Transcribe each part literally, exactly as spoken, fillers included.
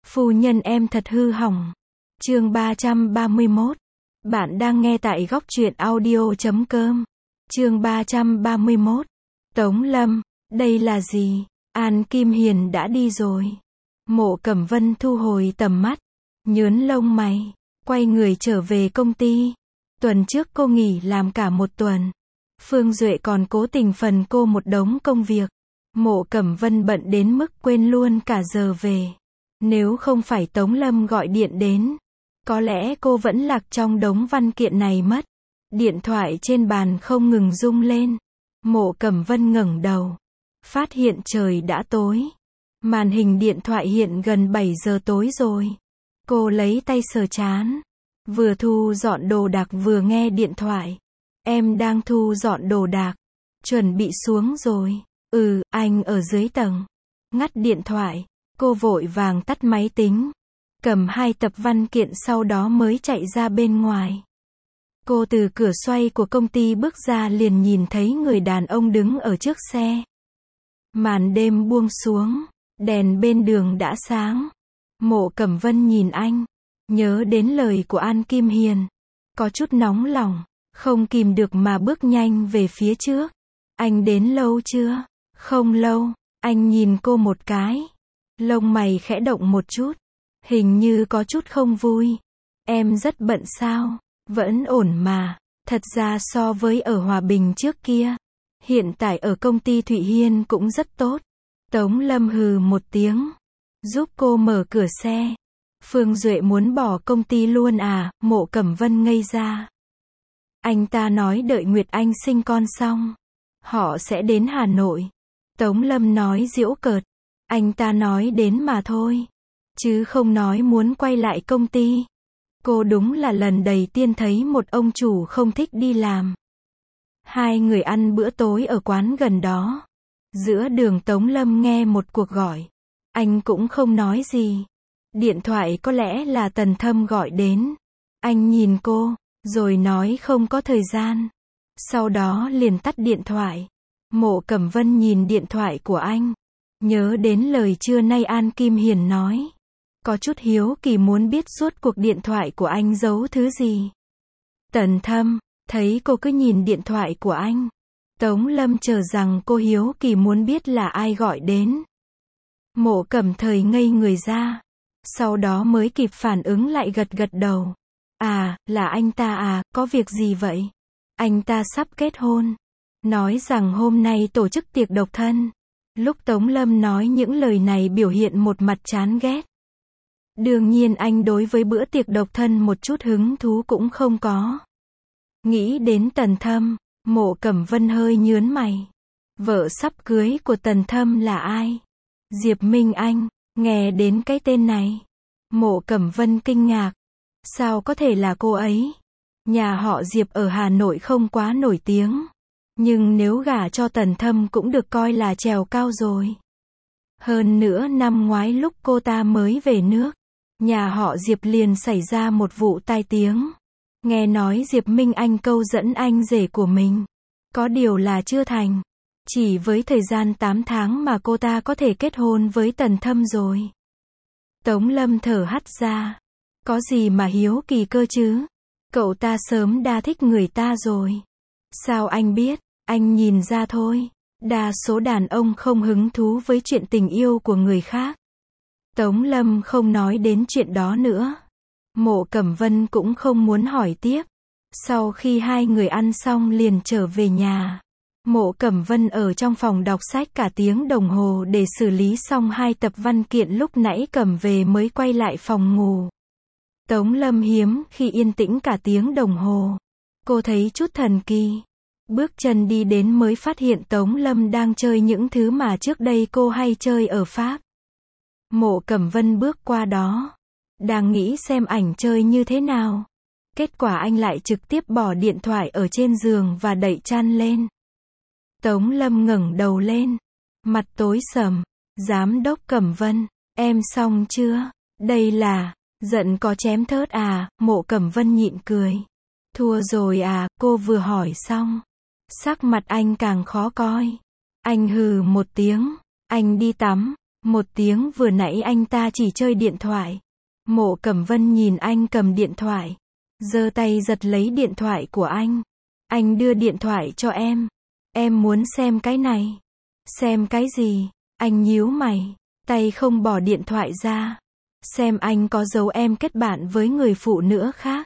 Phu nhân em thật hư hỏng. Chương ba trăm ba mươi mốt. Bạn đang nghe tại góc truyện audio chấm com. Chương ba trăm ba mươi mốt. Tống Lâm, đây là gì? An Kim Hiền đã đi rồi. Mộ Cẩm Vân thu hồi tầm mắt, nhớn lông mày, quay người trở về công ty. Tuần trước cô nghỉ làm cả một tuần. Phương Duệ còn cố tình phần cô một đống công việc. Mộ Cẩm Vân bận đến mức quên luôn cả giờ về. Nếu không phải Tống Lâm gọi điện đến, có lẽ cô vẫn lạc trong đống văn kiện này mất. Điện thoại trên bàn không ngừng rung lên. Mộ Cẩm Vân ngẩng đầu, phát hiện trời đã tối. Màn hình điện thoại hiện gần bảy giờ tối rồi. Cô lấy tay sờ trán, vừa thu dọn đồ đạc vừa nghe điện thoại. Em đang thu dọn đồ đạc, chuẩn bị xuống rồi. Ừ, anh ở dưới tầng. Ngắt điện thoại, cô vội vàng tắt máy tính, cầm hai tập văn kiện sau đó mới chạy ra bên ngoài. Cô từ cửa xoay của công ty bước ra liền nhìn thấy người đàn ông đứng ở trước xe. Màn đêm buông xuống, đèn bên đường đã sáng. Mộ Cẩm Vân nhìn anh, nhớ đến lời của An Kim Hiền, có chút nóng lòng, không kìm được mà bước nhanh về phía trước. Anh đến lâu chưa? Không lâu. Anh nhìn cô một cái, lông mày khẽ động một chút, hình như có chút không vui. Em rất bận sao? Vẫn ổn mà. Thật ra so với ở Hòa Bình trước kia, hiện tại ở công ty Thụy Hiên cũng rất tốt. Tống Lâm hừ một tiếng, giúp cô mở cửa xe. Phương Duệ muốn bỏ công ty luôn à? Mộ Cẩm Vân ngây ra. Anh ta nói đợi Nguyệt Anh sinh con xong, họ sẽ đến Hà Nội. Tống Lâm nói giễu cợt. Anh ta nói đến mà thôi, chứ không nói muốn quay lại công ty. Cô đúng là lần đầu tiên thấy một ông chủ không thích đi làm. Hai người ăn bữa tối ở quán gần đó. Giữa đường Tống Lâm nghe một cuộc gọi. Anh cũng không nói gì. Điện thoại có lẽ là Tần Thâm gọi đến. Anh nhìn cô, rồi nói không có thời gian. Sau đó liền tắt điện thoại. Mộ Cẩm Vân nhìn điện thoại của anh, nhớ đến lời trưa nay An Kim Hiền nói. Có chút hiếu kỳ muốn biết suốt cuộc điện thoại của anh giấu thứ gì. Tần Thâm, thấy cô cứ nhìn điện thoại của anh. Tống Lâm chờ rằng cô hiếu kỳ muốn biết là ai gọi đến. Mộ Cẩm Thời ngây người ra, sau đó mới kịp phản ứng lại gật gật đầu. À, là anh ta à, có việc gì vậy? Anh ta sắp kết hôn, nói rằng hôm nay tổ chức tiệc độc thân. Lúc Tống Lâm nói những lời này biểu hiện một mặt chán ghét. Đương nhiên anh đối với bữa tiệc độc thân một chút hứng thú cũng không có. Nghĩ đến Tần Thâm, Mộ Cẩm Vân hơi nhớn mày. Vợ sắp cưới của Tần Thâm là ai? Diệp Minh Anh. Nghe đến cái tên này, Mộ Cẩm Vân kinh ngạc. Sao có thể là cô ấy? Nhà họ Diệp ở Hà Nội không quá nổi tiếng, nhưng nếu gả cho Tần Thâm cũng được coi là trèo cao rồi. Hơn nữa năm ngoái lúc cô ta mới về nước, nhà họ Diệp liền xảy ra một vụ tai tiếng. Nghe nói Diệp Minh Anh câu dẫn anh rể của mình, có điều là chưa thành. Chỉ với thời gian tám tháng mà cô ta có thể kết hôn với Tần Thâm rồi. Tống Lâm thở hắt ra. Có gì mà hiếu kỳ cơ chứ? Cậu ta sớm đa thích người ta rồi. Sao anh biết? Anh nhìn ra thôi. Đa số đàn ông không hứng thú với chuyện tình yêu của người khác. Tống Lâm không nói đến chuyện đó nữa. Mộ Cẩm Vân cũng không muốn hỏi tiếp. Sau khi hai người ăn xong liền trở về nhà. Mộ Cẩm Vân ở trong phòng đọc sách cả tiếng đồng hồ để xử lý xong hai tập văn kiện lúc nãy cầm về mới quay lại phòng ngủ. Tống Lâm hiếm khi yên tĩnh cả tiếng đồng hồ. Cô thấy chút thần kỳ. Bước chân đi đến mới phát hiện Tống Lâm đang chơi những thứ mà trước đây cô hay chơi ở Pháp. Mộ Cẩm Vân bước qua đó, đang nghĩ xem ảnh chơi như thế nào. Kết quả anh lại trực tiếp bỏ điện thoại ở trên giường và đậy chăn lên. Tống Lâm ngẩng đầu lên, mặt tối sầm. Giám đốc Cẩm Vân, em xong chưa? Đây là, giận có chém thớt à? Mộ Cẩm Vân nhịn cười. Thua rồi à? Cô vừa hỏi xong, sắc mặt anh càng khó coi. Anh hừ một tiếng, anh đi tắm. Một tiếng vừa nãy anh ta chỉ chơi điện thoại. Mộ Cẩm Vân nhìn anh cầm điện thoại. Giơ tay giật lấy điện thoại của anh. Anh đưa điện thoại cho em. Em muốn xem cái này. Xem cái gì? Anh nhíu mày. Tay không bỏ điện thoại ra. Xem anh có giấu em kết bạn với người phụ nữ khác.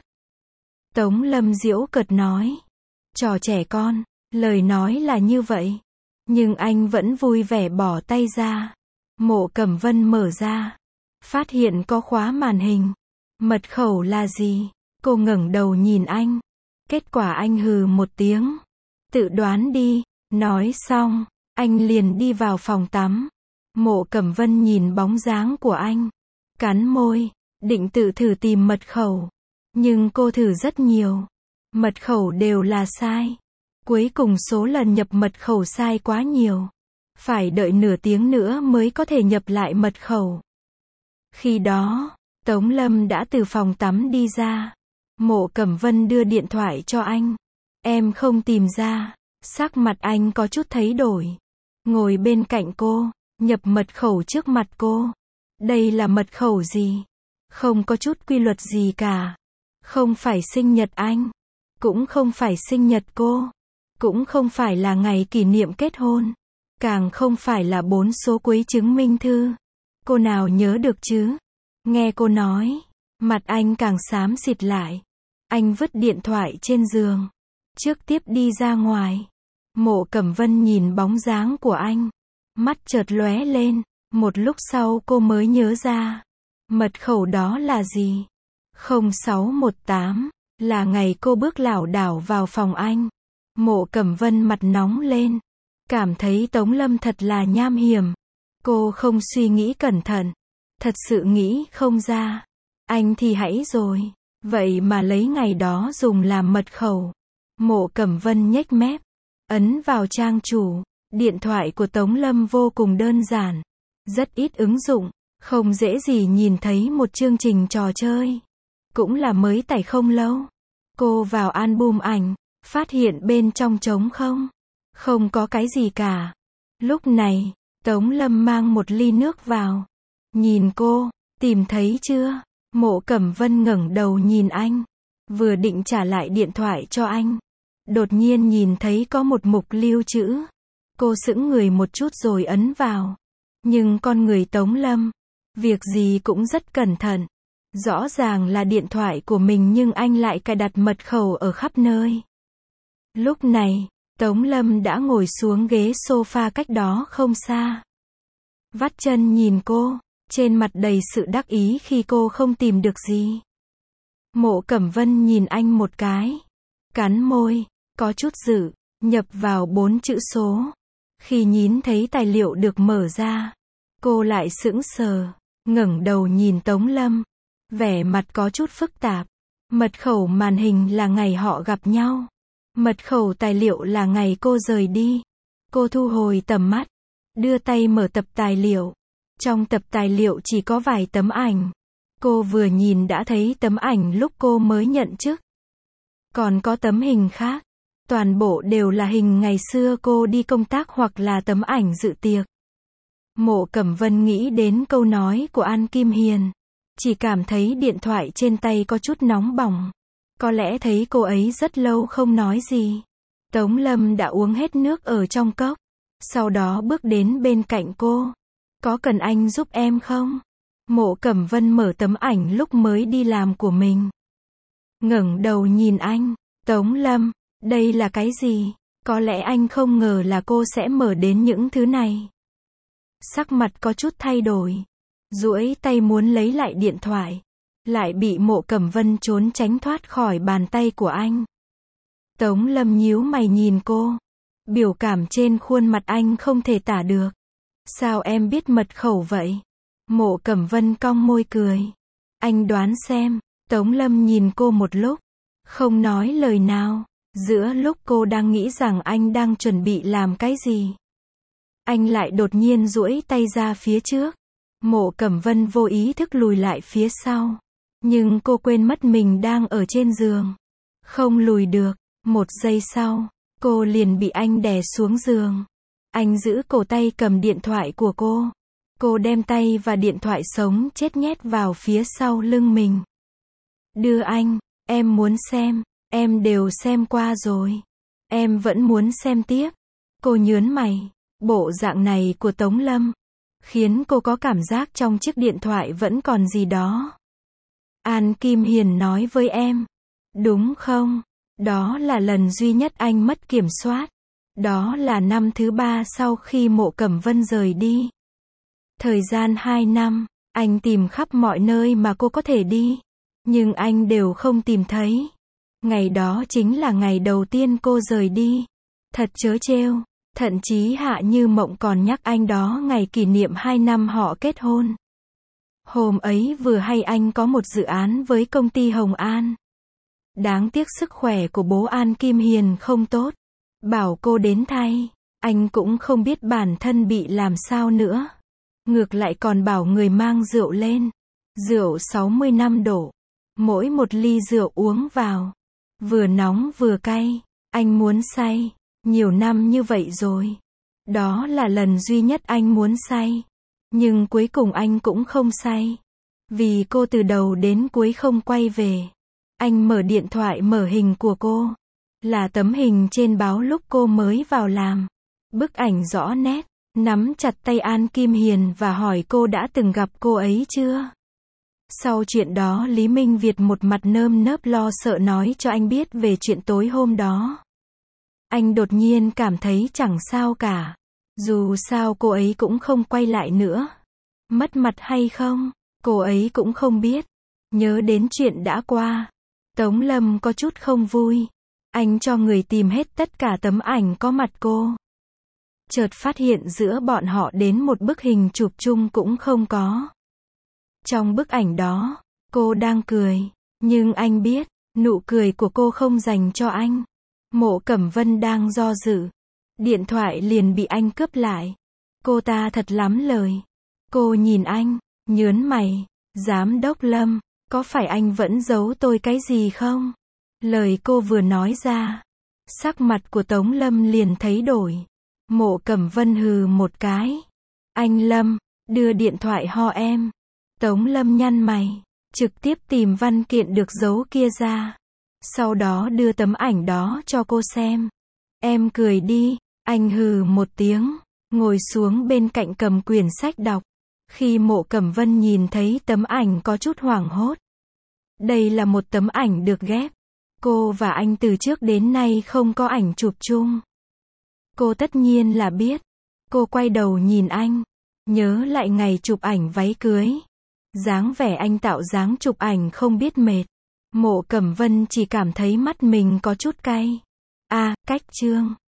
Tống Lâm giễu cợt nói. Trò trẻ con. Lời nói là như vậy. Nhưng anh vẫn vui vẻ bỏ tay ra. Mộ Cẩm Vân mở ra. Phát hiện có khóa màn hình. Mật khẩu là gì? Cô ngẩng đầu nhìn anh. Kết quả anh hừ một tiếng. Tự đoán đi. Nói xong, anh liền đi vào phòng tắm. Mộ Cẩm Vân nhìn bóng dáng của anh. Cắn môi. Định tự thử tìm mật khẩu. Nhưng cô thử rất nhiều. Mật khẩu đều là sai. Cuối cùng số lần nhập mật khẩu sai quá nhiều. Phải đợi nửa tiếng nữa mới có thể nhập lại mật khẩu. Khi đó, Tống Lâm đã từ phòng tắm đi ra. Mộ Cẩm Vân đưa điện thoại cho anh. Em không tìm ra. Sắc mặt anh có chút thay đổi. Ngồi bên cạnh cô, nhập mật khẩu trước mặt cô. Đây là mật khẩu gì? Không có chút quy luật gì cả. Không phải sinh nhật anh. Cũng không phải sinh nhật cô. Cũng không phải là ngày kỷ niệm kết hôn. Càng không phải là bốn số cuối chứng minh thư. Cô nào nhớ được chứ? Nghe cô nói, mặt anh càng xám xịt lại. Anh vứt điện thoại trên giường. Trước tiếp đi ra ngoài. Mộ Cẩm Vân nhìn bóng dáng của anh. Mắt chợt lóe lên. Một lúc sau cô mới nhớ ra. Mật khẩu đó là gì? không sáu một tám. Là ngày cô bước lảo đảo vào phòng anh. Mộ Cẩm Vân mặt nóng lên. Cảm thấy Tống Lâm thật là nham hiểm. Cô không suy nghĩ cẩn thận. Thật sự nghĩ không ra. Anh thì hãy rồi. Vậy mà lấy ngày đó dùng làm mật khẩu. Mộ Cẩm Vân nhếch mép. Ấn vào trang chủ. Điện thoại của Tống Lâm vô cùng đơn giản. Rất ít ứng dụng. Không dễ gì nhìn thấy một chương trình trò chơi. Cũng là mới tải không lâu. Cô vào album ảnh. Phát hiện bên trong trống không. Không có cái gì cả. Lúc này, Tống Lâm mang một ly nước vào. Nhìn cô, tìm thấy chưa? Mộ Cẩm Vân ngẩng đầu nhìn anh. Vừa định trả lại điện thoại cho anh. Đột nhiên nhìn thấy có một mục lưu trữ. Cô sững người một chút rồi ấn vào. Nhưng con người Tống Lâm, việc gì cũng rất cẩn thận. Rõ ràng là điện thoại của mình nhưng anh lại cài đặt mật khẩu ở khắp nơi. Lúc này, Tống Lâm đã ngồi xuống ghế sofa cách đó không xa. Vắt chân nhìn cô, trên mặt đầy sự đắc ý khi cô không tìm được gì. Mộ Cẩm Vân nhìn anh một cái. Cắn môi, có chút dự, nhập vào bốn chữ số. Khi nhìn thấy tài liệu được mở ra, cô lại sững sờ, ngẩng đầu nhìn Tống Lâm. Vẻ mặt có chút phức tạp. Mật khẩu màn hình là ngày họ gặp nhau. Mật khẩu tài liệu là ngày cô rời đi. Cô thu hồi tầm mắt. Đưa tay mở tập tài liệu. Trong tập tài liệu chỉ có vài tấm ảnh. Cô vừa nhìn đã thấy tấm ảnh lúc cô mới nhận chức. Còn có tấm hình khác. Toàn bộ đều là hình ngày xưa cô đi công tác hoặc là tấm ảnh dự tiệc. Mộ Cẩm Vân nghĩ đến câu nói của An Kim Hiền. Chỉ cảm thấy điện thoại trên tay có chút nóng bỏng. Có lẽ thấy cô ấy rất lâu không nói gì. Tống Lâm đã uống hết nước ở trong cốc. Sau đó bước đến bên cạnh cô. Có cần anh giúp em không? Mộ Cẩm Vân mở tấm ảnh lúc mới đi làm của mình. Ngẩng đầu nhìn anh. Tống Lâm, đây là cái gì? Có lẽ anh không ngờ là cô sẽ mở đến những thứ này. Sắc mặt có chút thay đổi. Duỗi tay muốn lấy lại điện thoại. Lại bị Mộ Cẩm Vân trốn tránh thoát khỏi bàn tay của anh. Tống Lâm nhíu mày nhìn cô. Biểu cảm trên khuôn mặt anh không thể tả được. Sao em biết mật khẩu vậy? Mộ Cẩm Vân cong môi cười. Anh đoán xem. Tống Lâm nhìn cô một lúc. Không nói lời nào. Giữa lúc cô đang nghĩ rằng anh đang chuẩn bị làm cái gì. Anh lại đột nhiên duỗi tay ra phía trước. Mộ Cẩm Vân vô ý thức lùi lại phía sau. Nhưng cô quên mất mình đang ở trên giường. Không lùi được. Một giây sau, cô liền bị anh đè xuống giường. Anh giữ cổ tay cầm điện thoại của cô. Cô đem tay và điện thoại sống chết nhét vào phía sau lưng mình. Đưa anh, em muốn xem, em đều xem qua rồi. Em vẫn muốn xem tiếp. Cô nhớn mày, bộ dạng này của Tống Lâm khiến cô có cảm giác trong chiếc điện thoại vẫn còn gì đó. An Kim Hiền nói với em, đúng không? Đó là lần duy nhất anh mất kiểm soát. Đó là năm thứ ba sau khi Mộ Cẩm Vân rời đi. Thời gian hai năm, anh tìm khắp mọi nơi mà cô có thể đi. Nhưng anh đều không tìm thấy. Ngày đó chính là ngày đầu tiên cô rời đi. Thật trớ trêu. Thậm chí Hạ Như Mộng còn nhắc anh đó ngày kỷ niệm hai năm họ kết hôn. Hôm ấy vừa hay anh có một dự án với công ty Hồng An. Đáng tiếc sức khỏe của bố An Kim Hiền không tốt. Bảo cô đến thay. Anh cũng không biết bản thân bị làm sao nữa. Ngược lại còn bảo người mang rượu lên. Rượu sáu mươi lăm độ. Mỗi một ly rượu uống vào. Vừa nóng vừa cay. Anh muốn say. Nhiều năm như vậy rồi. Đó là lần duy nhất anh muốn say. Nhưng cuối cùng anh cũng không say. Vì cô từ đầu đến cuối không quay về. Anh mở điện thoại mở hình của cô. Là tấm hình trên báo lúc cô mới vào làm. Bức ảnh rõ nét. Nắm chặt tay An Kim Hiền và hỏi cô đã từng gặp cô ấy chưa? Sau chuyện đó Lý Minh Việt một mặt nơm nớp lo sợ nói cho anh biết về chuyện tối hôm đó. Anh đột nhiên cảm thấy chẳng sao cả. Dù sao cô ấy cũng không quay lại nữa. Mất mặt hay không, cô ấy cũng không biết. Nhớ đến chuyện đã qua. Tống Lâm có chút không vui. Anh cho người tìm hết tất cả tấm ảnh có mặt cô. Chợt phát hiện giữa bọn họ đến một bức hình chụp chung cũng không có. Trong bức ảnh đó, cô đang cười. Nhưng anh biết, nụ cười của cô không dành cho anh. Mộ Cẩm Vân đang do dự. Điện thoại liền bị anh cướp lại. Cô ta thật lắm lời. Cô nhìn anh, nhớn mày. Giám đốc Lâm, có phải anh vẫn giấu tôi cái gì không? Lời cô vừa nói ra. Sắc mặt của Tống Lâm liền thấy đổi. Mộ Cẩm Vân hừ một cái. Anh Lâm, đưa điện thoại ho em. Tống Lâm nhăn mày. Trực tiếp tìm văn kiện được giấu kia ra. Sau đó đưa tấm ảnh đó cho cô xem. Em cười đi. Anh hừ một tiếng. Ngồi xuống bên cạnh cầm quyển sách đọc. Khi Mộ Cẩm Vân nhìn thấy tấm ảnh có chút hoảng hốt. Đây là một tấm ảnh được ghép. Cô và anh từ trước đến nay không có ảnh chụp chung. Cô tất nhiên là biết. Cô quay đầu nhìn anh. Nhớ lại ngày chụp ảnh váy cưới. Dáng vẻ anh tạo dáng chụp ảnh không biết mệt. Mộ Cẩm Vân chỉ cảm thấy mắt mình có chút cay. À, cách chương.